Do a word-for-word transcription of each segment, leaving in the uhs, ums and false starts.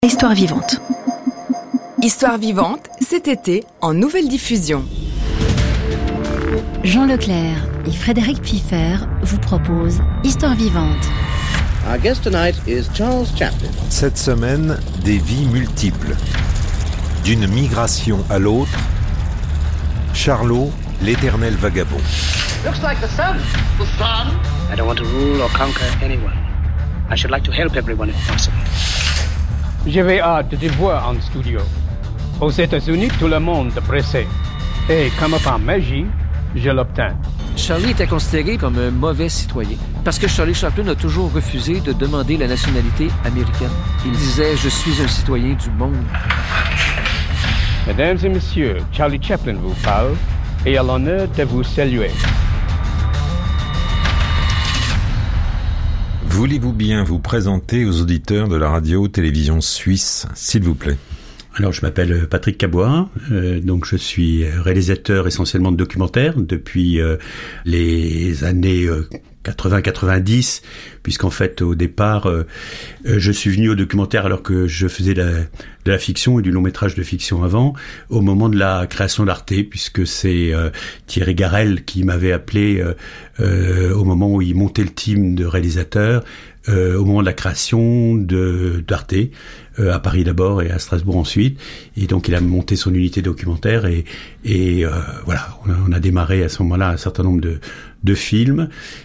Histoire vivante. Histoire vivante, cet été, en nouvelle diffusion. Jean Leclerc et Frédéric Piffer vous proposent Histoire vivante. Our guest tonight is Charles Chaplin. Cette semaine, des vies multiples. D'une migration à l'autre, Charlot, l'éternel vagabond. Looks like the sun. The sun? I don't want to rule or conquer anyone. I should like to help everyone if possible. J'avais hâte de te voir en studio. Aux États-Unis, tout le monde est pressé. Et comme par magie, je l'obtins. Charlie était considéré comme un mauvais citoyen parce que Charlie Chaplin a toujours refusé de demander la nationalité américaine. Il disait « Je suis un citoyen du monde ». Mesdames et messieurs, Charlie Chaplin vous parle et a l'honneur de vous saluer. Voulez-vous bien vous présenter aux auditeurs de la radio-télévision suisse, s'il vous plaît? Alors, je m'appelle Patrick Cabois, euh, donc je suis réalisateur essentiellement de documentaires depuis euh, les années euh, quatre-vingts quatre-vingt-dix, puisqu'en fait, au départ, euh, je suis venu au documentaire alors que je faisais de la, de la fiction et du long-métrage de fiction avant, au moment de la création d'Arte, puisque c'est euh, Thierry Garel qui m'avait appelé euh, euh, au moment où il montait le team de réalisateurs, Euh, au moment de la création de d'Arte, euh, à Paris d'abord et à Strasbourg ensuite, et donc il a monté son unité documentaire et et euh, voilà, on a, on a démarré à ce moment-là un certain nombre de de films.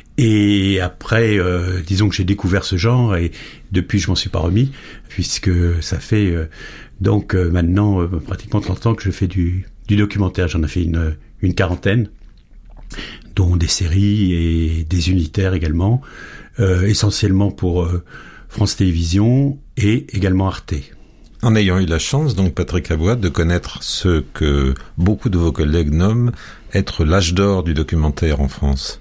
Et après, euh, disons que j'ai découvert ce genre et depuis je m'en suis pas remis, puisque ça fait euh, donc euh, maintenant euh, pratiquement trente ans que je fais du du documentaire. J'en ai fait une une quarantaine, dont des séries et des unitaires également. Euh, essentiellement pour euh, France Télévisions et également Arte. En ayant eu la chance, donc Patrick Cabois, de connaître ce que beaucoup de vos collègues nomment être l'âge d'or du documentaire en France.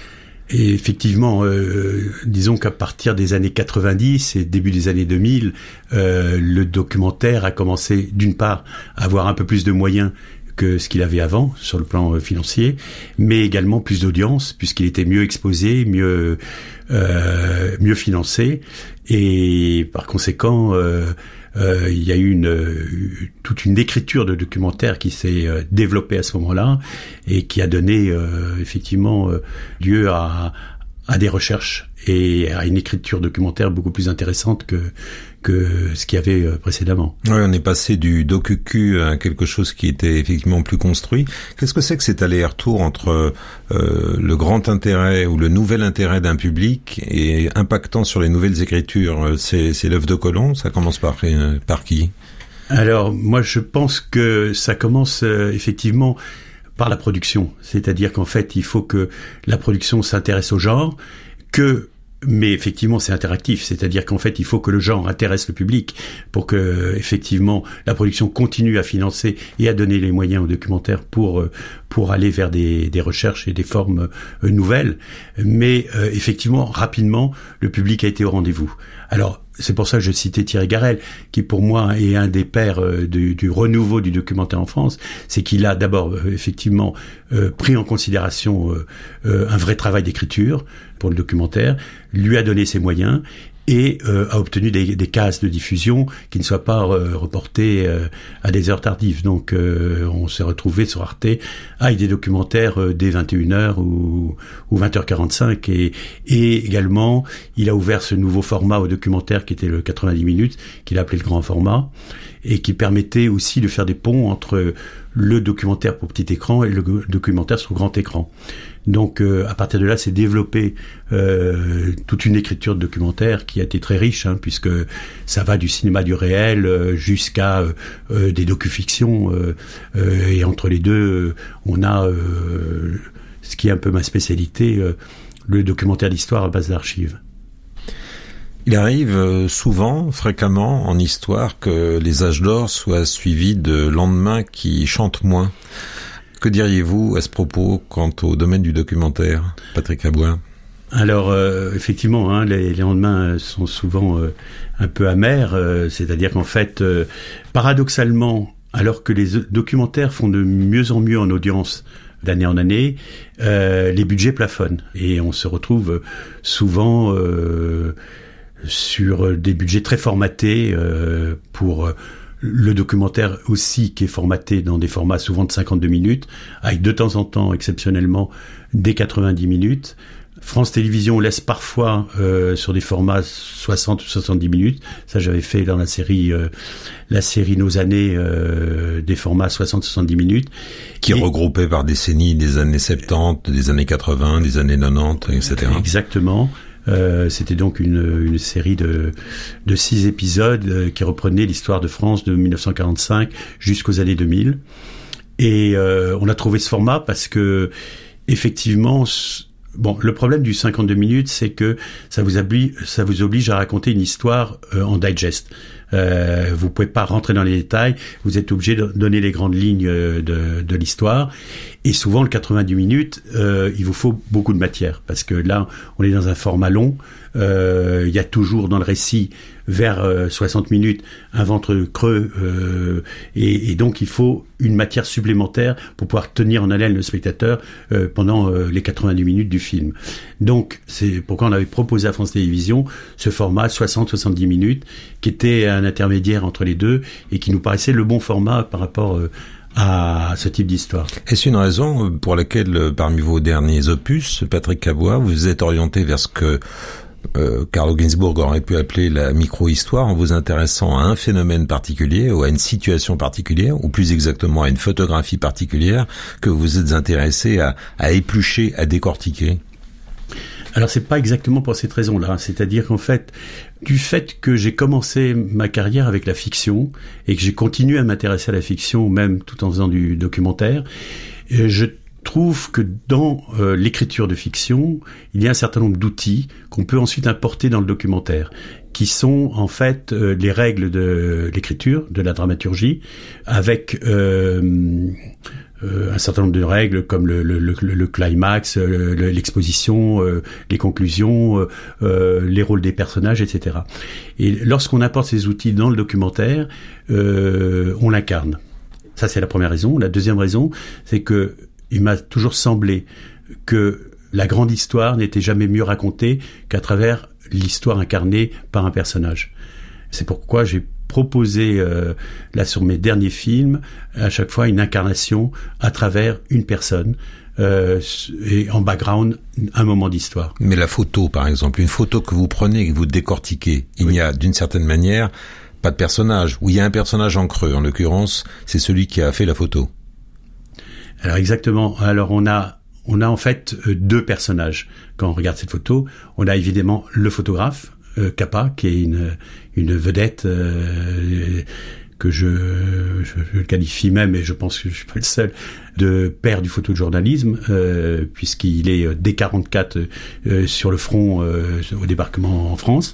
Et effectivement, euh, disons qu'à partir des années quatre-vingt-dix et début des années deux mille, euh, le documentaire a commencé d'une part à avoir un peu plus de moyens que ce qu'il avait avant sur le plan euh, financier, mais également plus d'audience puisqu'il était mieux exposé, mieux euh, mieux financé, et par conséquent euh, euh, il y a eu une euh, toute une écriture de documentaire qui s'est euh, développée à ce moment-là et qui a donné euh, effectivement euh, lieu à à des recherches et à une écriture documentaire beaucoup plus intéressante que que ce qu'il y avait précédemment. Oui, on est passé du docu-cu à quelque chose qui était effectivement plus construit. Qu'est-ce que c'est que cet aller-retour entre euh, le grand intérêt ou le nouvel intérêt d'un public et impactant sur les nouvelles écritures? C'est, c'est l'œuf de Colomb, ça commence par, par qui? Alors, moi je pense que ça commence euh, effectivement par la production. C'est-à-dire qu'en fait, il faut que la production s'intéresse au genre, que mais effectivement, c'est interactif, c'est-à-dire qu'en fait, il faut que le genre intéresse le public pour que, effectivement, la production continue à financer et à donner les moyens aux documentaires pour pour aller vers des, des recherches et des formes euh, nouvelles. Mais euh, effectivement, rapidement, le public a été au rendez-vous. Alors, c'est pour ça que je citais Thierry Garel, qui pour moi est un des pères euh, du, du renouveau du documentaire en France. C'est qu'il a d'abord euh, effectivement euh, pris en considération euh, euh, un vrai travail d'écriture pour le documentaire, lui a donné ses moyens et euh, a obtenu des, des cases de diffusion qui ne soient pas euh, reportées euh, à des heures tardives. Donc euh, on s'est retrouvé sur Arte avec des documentaires euh, dès vingt et une heures ou, ou vingt heures quarante-cinq, et, et également il a ouvert ce nouveau format au documentaire qui était le quatre-vingt-dix minutes, qu'il a appelé le grand format, et qui permettait aussi de faire des ponts entre le documentaire pour petit écran et le documentaire sur grand écran. Donc euh, à partir de là, c'est développé euh, toute une écriture de documentaire qui a été très riche, hein, puisque ça va du cinéma du réel euh, jusqu'à euh, euh, des docu-fictions, euh, euh, et entre les deux, euh, on a euh, ce qui est un peu ma spécialité, euh, le documentaire d'histoire à base d'archives. Il arrive souvent, fréquemment, en histoire, que les âges d'or soient suivis de lendemains qui chantent moins. Que diriez-vous à ce propos quant au domaine du documentaire, Patrick Cabois? Alors, euh, effectivement, hein, les, les lendemains sont souvent euh, un peu amers, euh, c'est-à-dire qu'en fait, euh, paradoxalement, alors que les documentaires font de mieux en mieux en audience d'année en année, euh, les budgets plafonnent et on se retrouve souvent... Euh, sur des budgets très formatés euh, pour le documentaire aussi, qui est formaté dans des formats souvent de cinquante-deux minutes, avec de temps en temps, exceptionnellement, des quatre-vingt-dix minutes. France Télévisions laisse parfois euh, sur des formats soixante ou soixante-dix minutes. Ça, j'avais fait dans la série, euh, la série Nos années, euh, des formats soixante à soixante-dix minutes. Qui est Et, regroupé par décennies, des années soixante-dix, des années quatre-vingts, des années quatre-vingt-dix, et cetera. Exactement. Euh, c'était donc une, une série de, de six épisodes euh, qui reprenait l'histoire de France de mille neuf cent quarante-cinq jusqu'aux années deux mille. Et euh, on a trouvé ce format parce que, effectivement, bon, le problème du cinquante-deux minutes, c'est que ça vous oblige, ça vous oblige à raconter une histoire euh, en digest. Euh, vous pouvez pas rentrer dans les détails, vous êtes obligé de donner les grandes lignes de, de l'histoire. Et souvent, le quatre-vingt-dix minutes, euh, il vous faut beaucoup de matière, parce que là, on est dans un format long. Euh, il y a toujours dans le récit, vers euh, soixante minutes, un ventre creux, euh, et, et donc il faut une matière supplémentaire pour pouvoir tenir en haleine le spectateur euh, pendant euh, les quatre-vingt-dix minutes du film. Donc, c'est pourquoi on avait proposé à France Télévisions ce format soixante à soixante-dix minutes, qui était un intermédiaire entre les deux, et qui nous paraissait le bon format par rapport euh, à ce type d'histoire. Est-ce une raison pour laquelle, parmi vos derniers opus, Patrick Cabois, vous vous êtes orienté vers ce que euh, Carlo Ginzburg aurait pu appeler la micro-histoire, en vous intéressant à un phénomène particulier ou à une situation particulière, ou plus exactement à une photographie particulière, que vous vous êtes intéressé à, à éplucher, à décortiquer? Alors, c'est pas exactement pour cette raison-là. C'est-à-dire qu'en fait, du fait que j'ai commencé ma carrière avec la fiction et que j'ai continué à m'intéresser à la fiction, même tout en faisant du documentaire, je trouve que dans euh, l'écriture de fiction, il y a un certain nombre d'outils qu'on peut ensuite importer dans le documentaire, qui sont en fait euh, les règles de l'écriture, de la dramaturgie, avec euh, Euh, un certain nombre de règles comme le, le, le, le climax, le, l'exposition, euh, les conclusions, euh, euh, les rôles des personnages, et cetera. Et lorsqu'on apporte ces outils dans le documentaire, euh, on l'incarne. Ça, c'est la première raison. La deuxième raison, c'est que il m'a toujours semblé que la grande histoire n'était jamais mieux racontée qu'à travers l'histoire incarnée par un personnage. C'est pourquoi j'ai proposé, euh, là sur mes derniers films, à chaque fois une incarnation à travers une personne, euh, et en background, un moment d'histoire. Mais la photo, par exemple, une photo que vous prenez et que vous décortiquez, il oui. n'y a d'une certaine manière pas de personnage, ou il y a un personnage en creux, en l'occurrence, c'est celui qui a fait la photo. Alors exactement, alors on a on a en fait deux personnages quand on regarde cette photo. On a évidemment le photographe, Euh, Capa, qui est une une vedette euh, que je, je je le qualifie même, et je pense que je suis pas le seul, de père du photojournalisme, euh, puisqu'il est dès quarante-quatre euh, sur le front euh, au débarquement en France,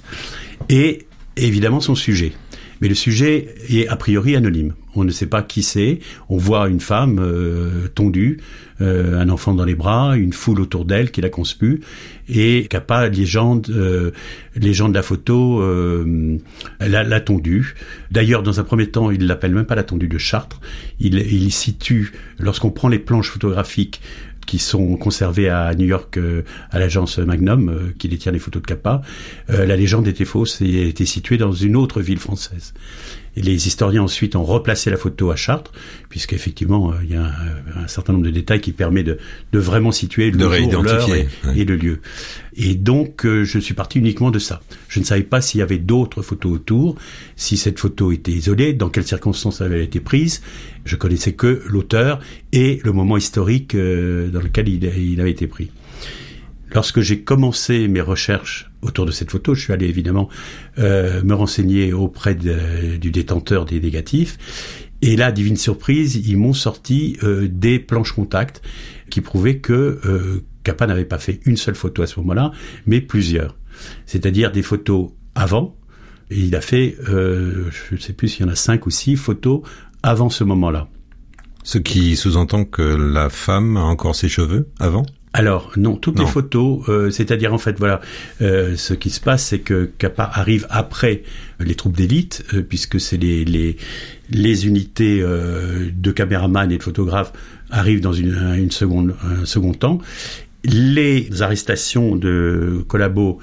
et évidemment son sujet. Mais le sujet est a priori anonyme. On ne sait pas qui c'est. On voit une femme euh, tondue, euh, un enfant dans les bras, une foule autour d'elle qui la conspue, et Capa légende, euh, légende de la photo, euh, la, la tondue. D'ailleurs, dans un premier temps, il l'appelle même pas la tondue de Chartres. Il, il situe, lorsqu'on prend les planches photographiques qui sont conservées à New York, euh, à l'agence Magnum, euh, qui détient les photos de Capa, euh, la légende était fausse et était située dans une autre ville française. Et les historiens ensuite ont replacé la photo à Chartres, puisqu'effectivement, il euh, y a un, un certain nombre de détails qui permet de, de vraiment situer le de jour, l'heure et, ouais. et le lieu. Et donc, euh, je suis parti uniquement de ça. Je ne savais pas s'il y avait d'autres photos autour, si cette photo était isolée, dans quelles circonstances elle avait été prise. Je connaissais que l'auteur et le moment historique euh, dans lequel il, il avait été pris. Lorsque j'ai commencé mes recherches autour de cette photo, je suis allé évidemment euh, me renseigner auprès de, du détenteur des négatifs. Et là, divine surprise, ils m'ont sorti euh, des planches contact qui prouvaient que euh, Capa n'avait pas fait une seule photo à ce moment-là, mais plusieurs. C'est-à-dire des photos avant. Et il a fait, euh, je ne sais plus s'il y en a cinq ou six photos avant ce moment-là. Ce qui sous-entend que la femme a encore ses cheveux avant ? Alors non, toutes non. les photos, euh, c'est-à-dire en fait voilà, euh, ce qui se passe, c'est que Capa arrive après les troupes d'élite, euh, puisque c'est les les les unités euh, de caméramans et de photographes arrivent dans une une seconde un second temps. Les arrestations de collabos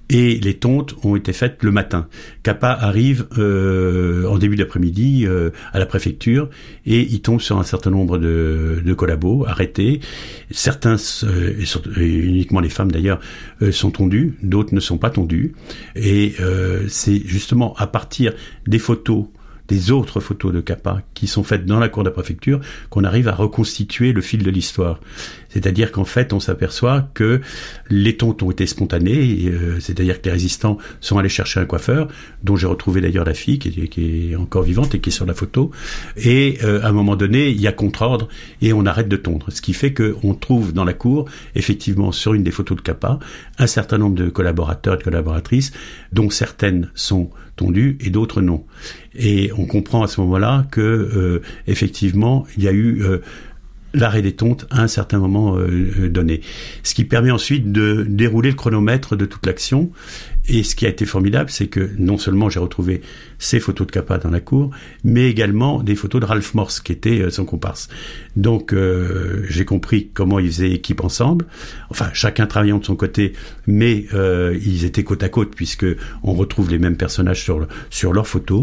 et les tontes ont été faites le matin. Capa arrive euh, en début d'après-midi euh, à la préfecture et il tombe sur un certain nombre de, de collabos arrêtés. Certains, euh, et, surtout, et uniquement les femmes d'ailleurs, euh, sont tondus, d'autres ne sont pas tondus. Et euh, c'est justement à partir des photos, des autres photos de Capa qui sont faites dans la cour de la préfecture qu'on arrive à reconstituer le fil de l'histoire. C'est-à-dire qu'en fait, on s'aperçoit que les tontes ont été spontanées, euh, c'est-à-dire que les résistants sont allés chercher un coiffeur, dont j'ai retrouvé d'ailleurs la fille, qui est, qui est encore vivante et qui est sur la photo, et euh, à un moment donné, il y a contre-ordre, et on arrête de tondre. Ce qui fait qu'on trouve dans la cour, effectivement, sur une des photos de Capa, un certain nombre de collaborateurs et de collaboratrices, dont certaines sont tondues et d'autres non. Et on comprend à ce moment-là que, euh, effectivement, il y a eu euh, l'arrêt des tontes à un certain moment euh, donné. Ce qui permet ensuite de dérouler le chronomètre de toute l'action. Et ce qui a été formidable, c'est que non seulement j'ai retrouvé ces photos de Capa dans la cour, mais également des photos de Ralph Morse, qui était euh, son comparse. Donc euh, j'ai compris comment ils faisaient équipe ensemble, enfin chacun travaillant de son côté, mais euh, ils étaient côte à côte, puisque on retrouve les mêmes personnages sur, le, sur leurs photos.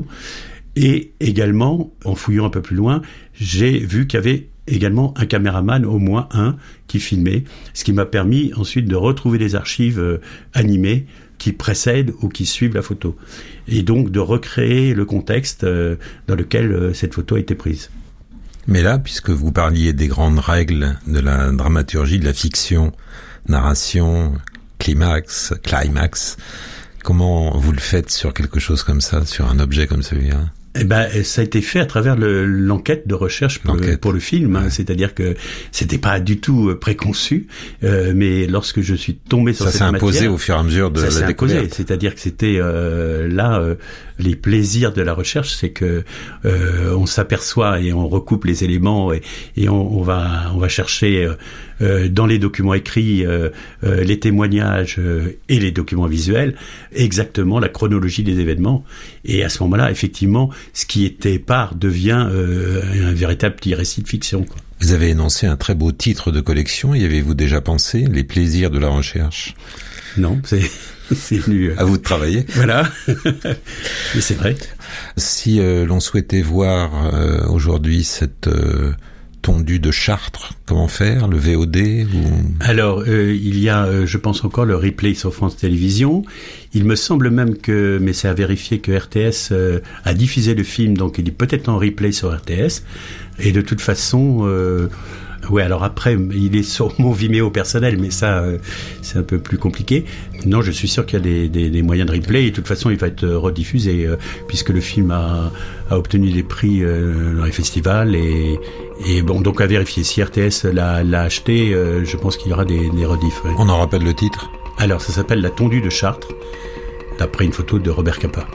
Et également, en fouillant un peu plus loin, j'ai vu qu'il y avait également un caméraman, au moins un, qui filmait, ce qui m'a permis ensuite de retrouver des archives euh, animées qui précèdent ou qui suivent la photo. Et donc de recréer le contexte euh, dans lequel euh, cette photo a été prise. Mais là, puisque vous parliez des grandes règles de la dramaturgie, de la fiction, narration, climax, climax, comment vous le faites sur quelque chose comme ça, sur un objet comme celui-là ? Eh ben, ça a été fait à travers le, l'enquête de recherche pour, le, pour le film. Hein. C'est-à-dire que c'était pas du tout préconçu, euh, mais lorsque je suis tombé sur ça cette matière, ça s'est imposé au fur et à mesure de ça la s'est découverte. Imposé. C'est-à-dire que c'était euh, là euh, les plaisirs de la recherche, c'est que euh, on s'aperçoit et on recoupe les éléments et, et on, on va on va chercher euh, dans les documents écrits, euh, euh, les témoignages euh, et les documents visuels exactement la chronologie des événements. Et à ce moment-là, effectivement, ce qui était part devient euh, un véritable petit récit de fiction, quoi. Vous avez énoncé un très beau titre de collection. Y avez-vous déjà pensé ? Les plaisirs de la recherche ? Non, c'est, c'est venu... À vous de travailler. Voilà. Mais c'est vrai. Si euh, l'on souhaitait voir euh, aujourd'hui cette... Euh, tondu de Chartres, comment faire, le V O D ou... Alors, euh, il y a, euh, je pense encore, le replay sur France Télévisions. Il me semble même que, mais c'est à vérifier, que R T S euh, a diffusé le film, donc il est peut-être en replay sur R T S. Et de toute façon... Euh, Ouais, alors après, il est sur mon Vimeo personnel, mais ça, euh, c'est un peu plus compliqué. Non, je suis sûr qu'il y a des, des, des moyens de replay. Et de toute façon, il va être rediffusé, euh, puisque le film a, a obtenu des prix euh, dans les festivals. Et, et bon, donc à vérifier. Si R T S l'a, l'a acheté, euh, je pense qu'il y aura des, des rediffs. Ouais. On en rappelle le titre ? Alors, ça s'appelle La tondue de Chartres, d'après une photo de Robert Capa.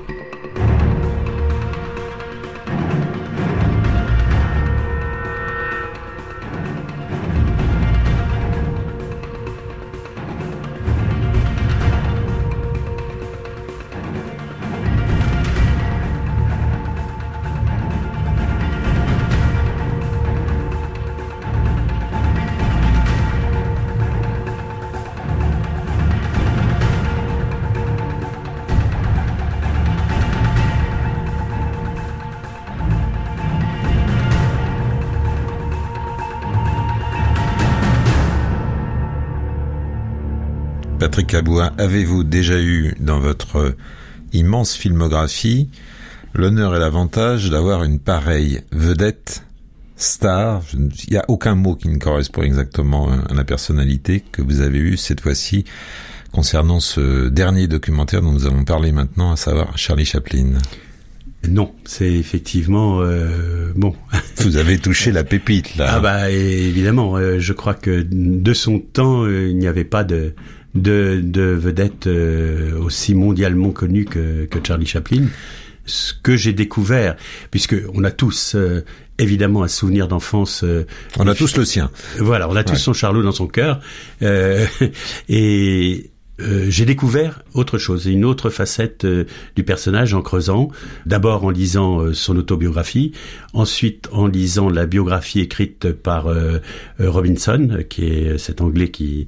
Patrick Abouin, avez-vous déjà eu dans votre immense filmographie l'honneur et l'avantage d'avoir une pareille vedette, star, il n'y a aucun mot qui ne correspond exactement à la personnalité que vous avez eue cette fois-ci concernant ce dernier documentaire dont nous allons parler maintenant, à savoir Charlie Chaplin? Non, c'est effectivement euh, bon. Vous avez touché la pépite là. Ah bah évidemment, euh, je crois que de son temps, euh, il n'y avait pas de de, de vedette euh, aussi mondialement connue que, que Charlie Chaplin. Ce que j'ai découvert, puisque on a tous euh, évidemment un souvenir d'enfance. Euh, on a tous le sien. Voilà, on a tous ouais. son Charlot dans son cœur, euh, et Euh, j'ai découvert autre chose, une autre facette euh, du personnage en creusant, d'abord en lisant euh, son autobiographie, ensuite en lisant la biographie écrite par euh, euh, Robinson, qui est cet Anglais qui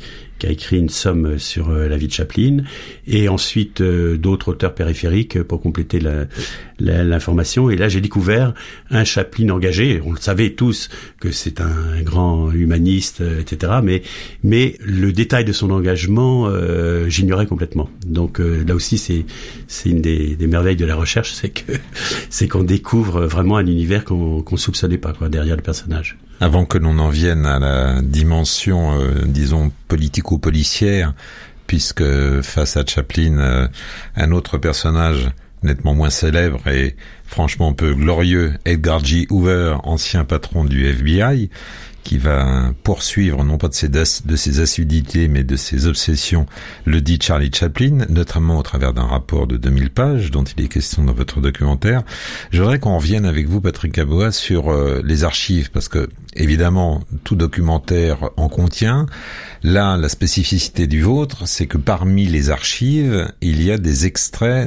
qui a écrit une somme sur euh, la vie de Chaplin, et ensuite euh, d'autres auteurs périphériques pour compléter la, la, l'information. Et là, j'ai découvert un Chaplin engagé. On le savait tous que c'est un grand humaniste, et cetera. Mais, mais le détail de son engagement, euh, j'ignorais complètement. Donc euh, là aussi, c'est, c'est une des, des merveilles de la recherche, c'est que c'est qu'on découvre vraiment un univers qu'on, qu'on soupçonnait pas, quoi, derrière le personnage. Avant que l'on en vienne à la dimension, euh, disons, politico-policière, puisque face à Chaplin, euh, un autre personnage nettement moins célèbre et franchement peu glorieux, Edgar J. Hoover, ancien patron du F B I, qui va poursuivre, non pas de ses, de ses assiduités, mais de ses obsessions, le dit Charlie Chaplin, notamment au travers d'un rapport de deux mille pages, dont il est question dans votre documentaire. Je voudrais qu'on revienne avec vous, Patrick Aboa, sur euh, les archives, parce que, évidemment, tout documentaire en contient. Là, la spécificité du vôtre, c'est que parmi les archives, il y a des extraits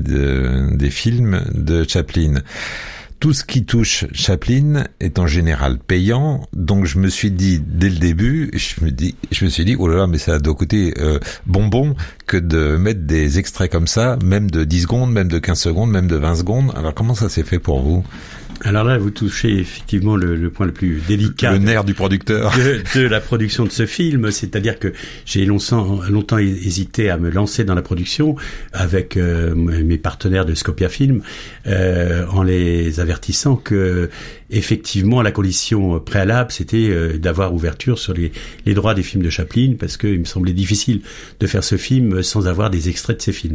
de, des films de Chaplin. Tout ce qui touche Chaplin est en général payant, donc je me suis dit dès le début, je me dis, je me suis dit, oh là là, mais ça doit coûter euh, bonbon que de mettre des extraits comme ça, même de dix secondes, même de quinze secondes, même de vingt secondes. Alors comment ça s'est fait pour vous ? Alors là, vous touchez effectivement le, le point le plus délicat. Le nerf du producteur. De, de la production de ce film. C'est-à-dire que j'ai longtemps, longtemps hésité à me lancer dans la production avec euh, mes partenaires de Scopia Film, euh, en les avertissant que, effectivement, la condition préalable, c'était euh, d'avoir ouverture sur les, les droits des films de Chaplin, parce qu'il me semblait difficile de faire ce film sans avoir des extraits de ces films.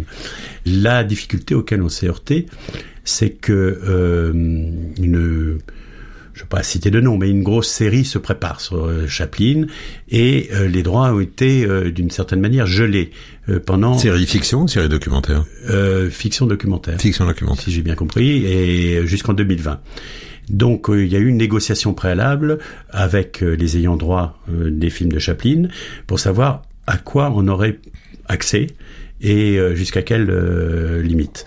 La difficulté auquel on s'est heurté, c'est que euh, une, je ne vais pas citer de nom, mais une grosse série se prépare sur euh, Chaplin, et euh, les droits ont été euh, d'une certaine manière gelés euh, pendant. Série fiction ou série documentaire ? euh, Fiction documentaire. Fiction documentaire. Si j'ai bien compris, et jusqu'en deux mille vingt. Donc euh, il y a eu une négociation préalable avec euh, les ayants droit euh, des films de Chaplin pour savoir à quoi on aurait accès et euh, jusqu'à quelle euh, limite.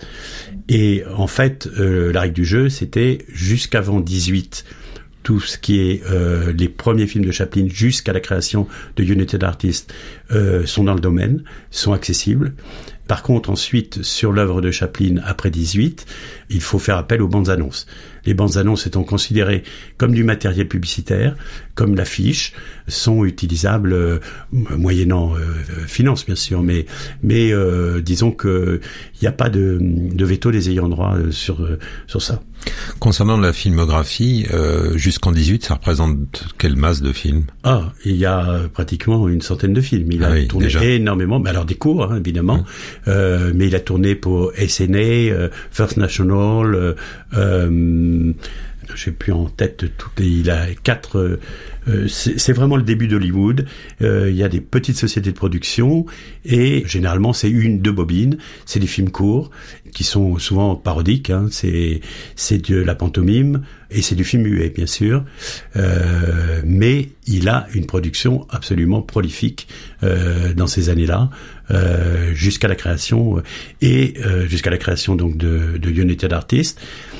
Et en fait, euh, la règle du jeu, c'était jusqu'avant dix-huit, tout ce qui est euh, les premiers films de Chaplin jusqu'à la création de United Artists euh, sont dans le domaine, sont accessibles. Par contre, ensuite, sur l'œuvre de Chaplin après dix-huit, il faut faire appel aux bandes annonces. Les bandes annonces étant considérées comme du matériel publicitaire, comme l'affiche, sont utilisables euh, moyennant euh, finance bien sûr, mais mais euh, disons que il n'y a pas de, de veto des ayants droit euh, sur euh, sur ça. Concernant la filmographie, euh, jusqu'en dix-huit, ça représente quelle masse de films ? Ah, il y a pratiquement une centaine de films. Il a ah oui, tourné déjà. énormément, mais alors des courts, hein, évidemment, mmh. euh, mais il a tourné pour S N A, euh, First National, euh, euh, j'ai plus en tête toutes les, il a quatre, euh, c'est, c'est vraiment le début d'Hollywood. Euh, il y a des petites sociétés de production et généralement c'est une, deux bobines. C'est des films courts qui sont souvent parodiques. Hein. C'est c'est de la pantomime et c'est du film muet bien sûr. Euh, mais il a une production absolument prolifique euh, dans ces années-là. Euh, jusqu'à la création et euh, jusqu'à la création donc de, de United Artists.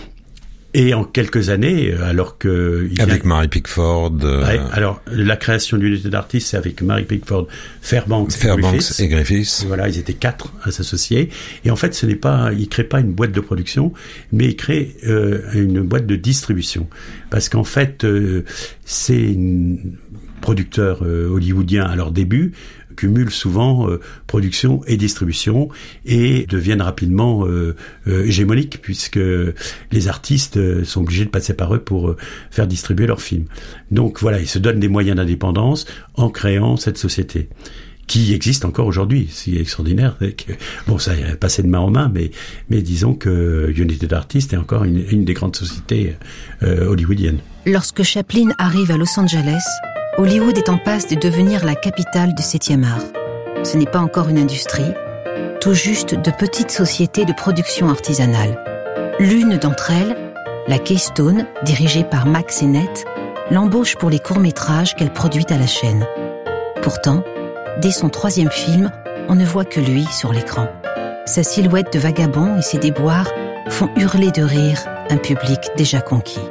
Et en quelques années, alors que... Il avec a... Mary Pickford... Euh... Ouais, alors, la création d'United Artists, c'est avec Mary Pickford, Fairbanks, Fairbanks et Griffiths. Et Griffiths. Et voilà, ils étaient quatre à s'associer. Et en fait, ce n'est pas... Ils créent pas une boîte de production, mais ils créent euh, une boîte de distribution. Parce qu'en fait, euh, c'est un producteur euh, hollywoodien à leur début, cumulent souvent euh, production et distribution et deviennent rapidement euh, euh, hégémoniques puisque les artistes euh, sont obligés de passer par eux pour euh, faire distribuer leurs films. Donc voilà, ils se donnent des moyens d'indépendance en créant cette société qui existe encore aujourd'hui. C'est extraordinaire. Que, bon, ça est passé de main en main, mais, mais disons que United Artists est encore une, une des grandes sociétés euh, hollywoodiennes. Lorsque Chaplin arrive à Los Angeles, Hollywood est en passe de devenir la capitale du septième art. Ce n'est pas encore une industrie, tout juste de petites sociétés de production artisanale. L'une d'entre elles, la Keystone, dirigée par Mack Sennett, l'embauche pour les courts-métrages qu'elle produit à la chaîne. Pourtant, dès son troisième film, on ne voit que lui sur l'écran. Sa silhouette de vagabond et ses déboires font hurler de rire un public déjà conquis.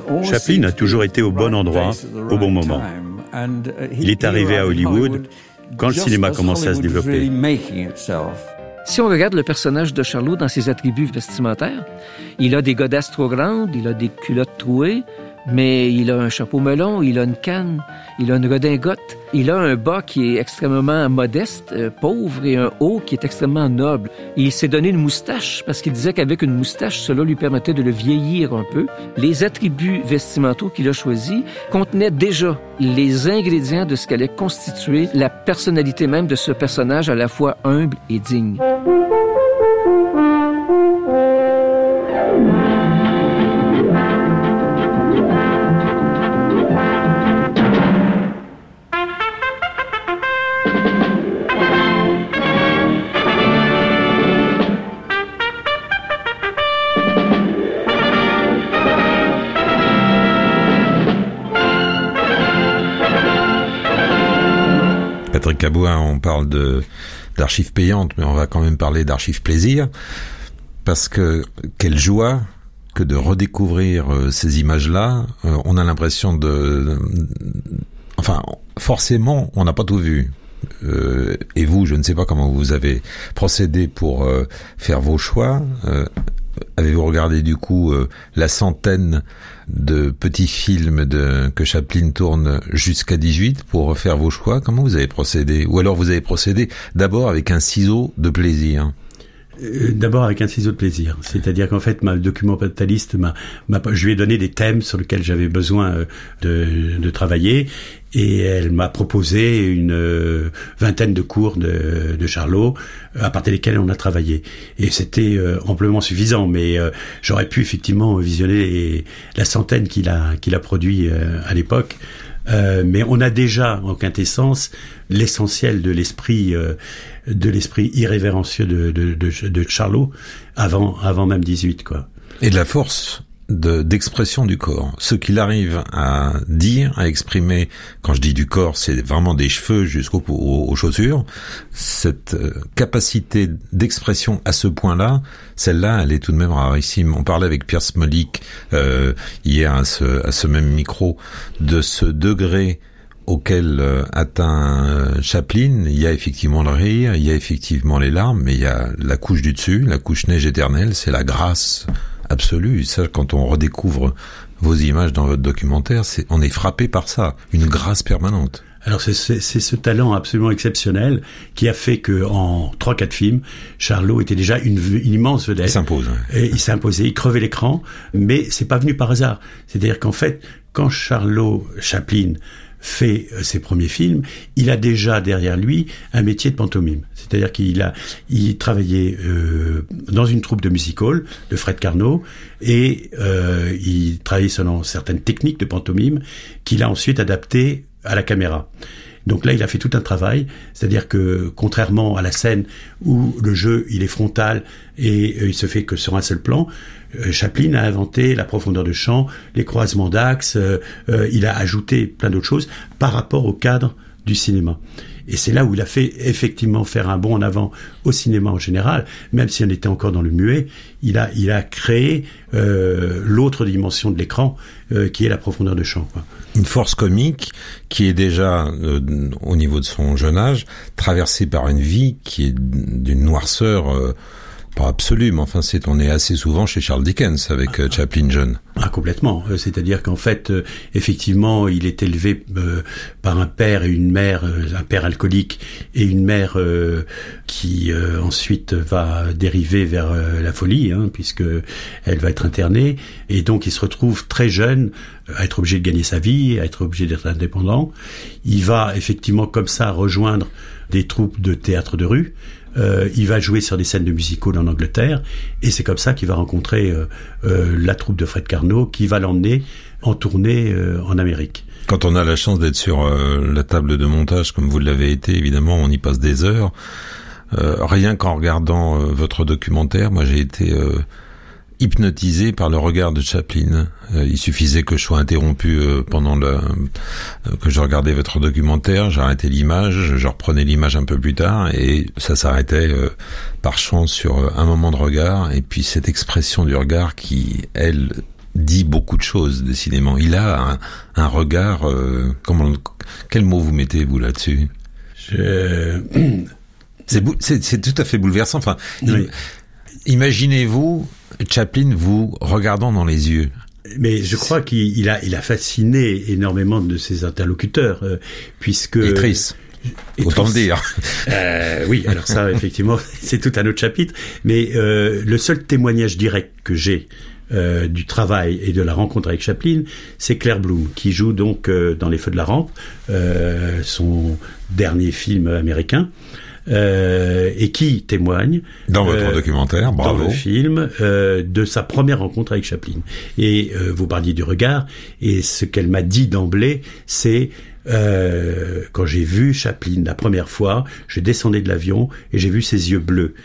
Chaplin a toujours été au bon endroit, au bon moment. Il est arrivé à Hollywood quand le cinéma commençait à se développer. Si on regarde le personnage de Charlot dans ses attributs vestimentaires, il a des godasses trop grandes, il a des culottes trouées, mais il a un chapeau melon, il a une canne, il a une redingote, il a un bas qui est extrêmement modeste, euh, pauvre, et un haut qui est extrêmement noble. Il s'est donné une moustache parce qu'il disait qu'avec une moustache, cela lui permettait de le vieillir un peu. Les attributs vestimentaux qu'il a choisis contenaient déjà les ingrédients de ce qu'allait constituer la personnalité même de ce personnage à la fois humble et digne. Patrick Cabouin, on parle de d'archives payantes, mais on va quand même parler d'archives plaisir, parce que quelle joie que de redécouvrir euh, ces images-là. Euh, on a l'impression de, de... Enfin, forcément, on n'a pas tout vu. Euh, et vous, je ne sais pas comment vous avez procédé pour euh, faire vos choix. Euh, Avez-vous regardé du coup euh, la centaine de petits films de, que Chaplin tourne jusqu'à dix-huit pour faire vos choix? Comment vous avez procédé? Ou alors vous avez procédé d'abord avec un ciseau de plaisir? Euh, d'abord avec un ciseau de plaisir, c'est-à-dire qu'en fait, ma, le documentaliste m'a, m'a, je lui ai donné des thèmes sur lesquels j'avais besoin de, de travailler, et elle m'a proposé une euh, vingtaine de cours de, de Charlot, à partir desquels on a travaillé. Et c'était euh, amplement suffisant, mais euh, j'aurais pu effectivement visionner les, la centaine qu'il a, qu'il a produit euh, à l'époque. Euh, mais on a déjà en quintessence l'essentiel de l'esprit euh, de l'esprit irrévérencieux de, de, de, de Charlot avant avant même dix-huit, quoi. Et de la force de d'expression du corps, ce qu'il arrive à dire, à exprimer. Quand je dis du corps, c'est vraiment des cheveux jusqu'aux aux, aux chaussures. Cette euh, capacité d'expression à ce point-là, celle-là, elle est tout de même rarissime. On parlait avec Pierre Smolik euh, hier à ce, à ce même micro de ce degré auquel euh, atteint euh, Chaplin. Il y a effectivement le rire, il y a effectivement les larmes, mais il y a la couche du dessus, la couche neige éternelle, c'est la grâce absolue. Ça, quand on redécouvre vos images dans votre documentaire, c'est, on est frappé par ça, une grâce permanente. Alors c'est, c'est, c'est ce talent absolument exceptionnel qui a fait que en trois quatre films, Charlot était déjà une, une immense vedette. Il s'impose. Ouais. Et il s'est imposé, il crevait l'écran, mais c'est pas venu par hasard. C'est-à-dire qu'en fait, quand Charlot Chaplin fait ses premiers films, il a déjà derrière lui un métier de pantomime. C'est-à-dire qu'il a, il travaillait euh, dans une troupe de music-hall de Fred Carnot, et euh, il travaillait selon certaines techniques de pantomime qu'il a ensuite adaptées à la caméra. Donc là, il a fait tout un travail, c'est-à-dire que contrairement à la scène où le jeu il est frontal et euh, il se fait que sur un seul plan, euh, Chaplin a inventé la profondeur de champ, les croisements d'axes, euh, euh, il a ajouté plein d'autres choses par rapport au cadre du cinéma. Et c'est là où il a fait effectivement faire un bond en avant au cinéma en général, même si on était encore dans le muet, il a, il a créé euh, l'autre dimension de l'écran, euh, qui est la profondeur de champ, quoi. Une force comique qui est déjà, euh, au niveau de son jeune âge, traversée par une vie qui est d'une noirceur euh, pas absolue, mais enfin, c'est, on est assez souvent chez Charles Dickens avec euh, Chaplin jeune. Ah, complètement. Euh, c'est-à-dire qu'en fait, euh, effectivement, il est élevé euh, par un père et une mère, euh, un père alcoolique et une mère euh, qui euh, ensuite va dériver vers euh, la folie, hein, puisque elle va être internée, et donc il se retrouve très jeune à être obligé de gagner sa vie, à être obligé d'être indépendant. Il va effectivement comme ça rejoindre des troupes de théâtre de rue. Euh, il va jouer sur des scènes de music-hall en Angleterre, et c'est comme ça qu'il va rencontrer euh, euh, la troupe de Fred Carnot, qui va l'emmener en tournée euh, en Amérique. Quand on a la chance d'être sur euh, la table de montage, comme vous l'avez été, évidemment, on y passe des heures. Euh, rien qu'en regardant euh, votre documentaire, moi j'ai été euh, hypnotisé par le regard de Chaplin. Euh, il suffisait que je sois interrompu euh, pendant le euh, que je regardais votre documentaire, j'arrêtais l'image, je reprenais l'image un peu plus tard, et ça s'arrêtait euh, par chance sur euh, un moment de regard, et puis cette expression du regard qui, elle, dit beaucoup de choses, décidément. Il a un, un regard... Euh, comment, quel mot vous mettez, vous, là-dessus ? Je... c'est, bou- c'est, c'est tout à fait bouleversant. Enfin, oui. Imaginez-vous Chaplin vous regardant dans les yeux. Mais je crois qu'il il a, il a fasciné énormément de ses interlocuteurs, euh, puisque... Et triste. Et autant le dire. Euh, oui, alors ça, effectivement, c'est tout un autre chapitre. Mais euh, le seul témoignage direct que j'ai euh, du travail et de la rencontre avec Chaplin, c'est Claire Bloom, qui joue donc euh, dans Les Feux de la Rampe, euh, son dernier film américain. Euh, et qui témoigne dans votre euh, documentaire, bravo, dans le film, euh, de sa première rencontre avec Chaplin. Et euh, vous parliez du regard, et ce qu'elle m'a dit d'emblée, c'est euh, quand j'ai vu Chaplin la première fois, je descendais de l'avion et j'ai vu ses yeux bleus.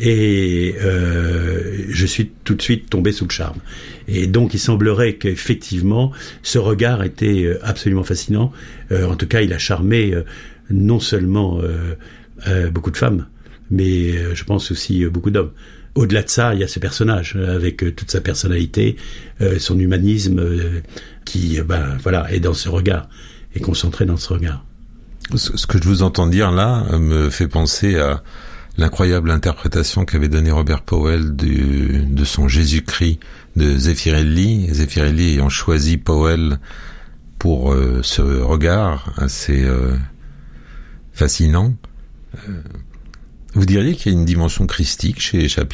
Et euh, je suis tout de suite tombé sous le charme. Et donc il semblerait qu'effectivement ce regard était absolument fascinant. Euh, en tout cas, il a charmé euh, non seulement euh, Euh, beaucoup de femmes, mais euh, je pense aussi euh, beaucoup d'hommes. Au-delà de ça, il y a ce personnage euh, avec euh, toute sa personnalité, euh, son humanisme, euh, qui, euh, ben voilà, est dans ce regard, est concentré dans ce regard. Ce, ce que je vous entends dire là euh, me fait penser à l'incroyable interprétation qu'avait donnée Robert Powell du, de son Jésus-Christ de Zeffirelli, Zeffirelli ayant choisi Powell pour euh, ce regard assez euh, fascinant. Euh, vous diriez qu'il y a une dimension christique chez Chaplin ?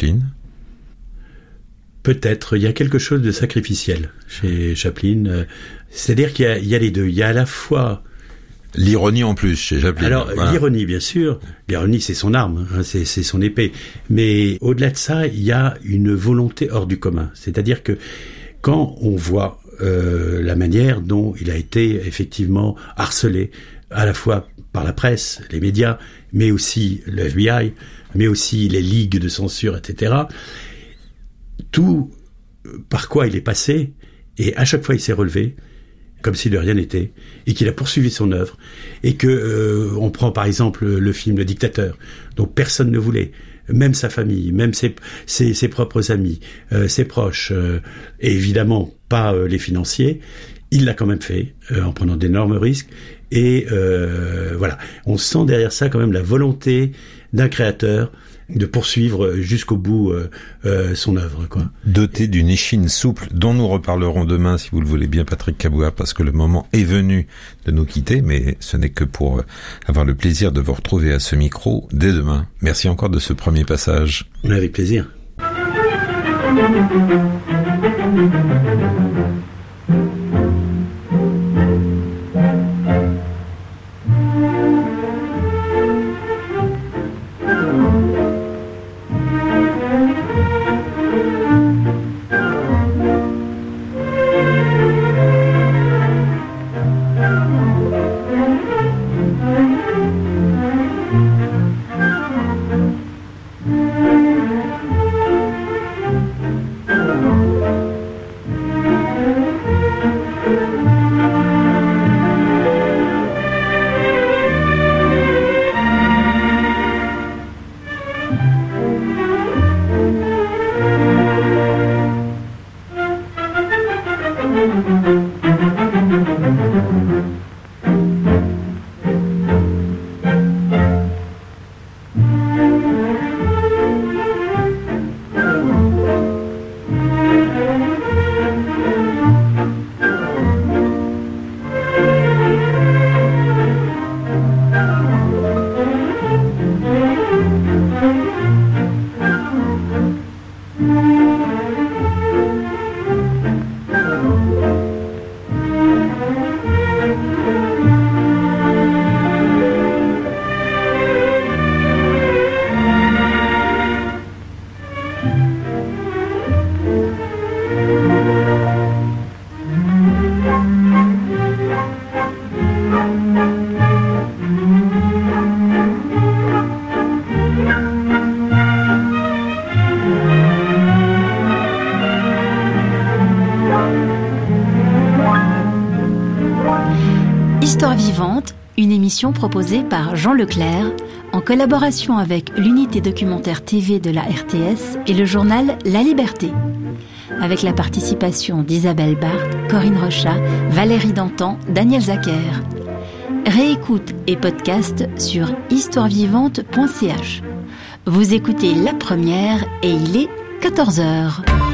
Peut-être. Il y a quelque chose de sacrificiel chez Chaplin. Euh, c'est-à-dire qu'il y a, il y a les deux. Il y a à la fois... L'ironie en plus chez Chaplin. Alors, voilà. L'ironie, bien sûr. L'ironie, c'est son arme, hein, c'est, c'est son épée. Mais au-delà de ça, il y a une volonté hors du commun. C'est-à-dire que quand on voit euh, la manière dont il a été effectivement harcelé, à la fois par la presse, les médias, mais aussi le F B I, mais aussi les ligues de censure, et cetera. Tout par quoi il est passé, et à chaque fois il s'est relevé, comme si de rien n'était, et qu'il a poursuivi son œuvre, et que euh, on prend par exemple le film Le Dictateur, dont personne ne voulait, même sa famille, même ses, ses, ses propres amis, euh, ses proches, euh, et évidemment pas euh, les financiers. Il l'a quand même fait, euh, en prenant d'énormes risques. Et euh, voilà, on sent derrière ça quand même la volonté d'un créateur de poursuivre jusqu'au bout euh, euh, son œuvre, quoi. Doté d'une échine souple, dont nous reparlerons demain, si vous le voulez bien, Patrick Caboua, parce que le moment est venu de nous quitter, mais ce n'est que pour avoir le plaisir de vous retrouver à ce micro dès demain. Merci encore de ce premier passage. Avec plaisir. Histoire vivante, une émission proposée par Jean Leclerc en collaboration avec l'unité documentaire T V de la R T S et le journal La Liberté. Avec la participation d'Isabelle Barthes, Corinne Rochat, Valérie Dantan, Daniel Zacher. Réécoute et podcast sur histoire vivante point c h. Vous écoutez La Première et il est quatorze heures.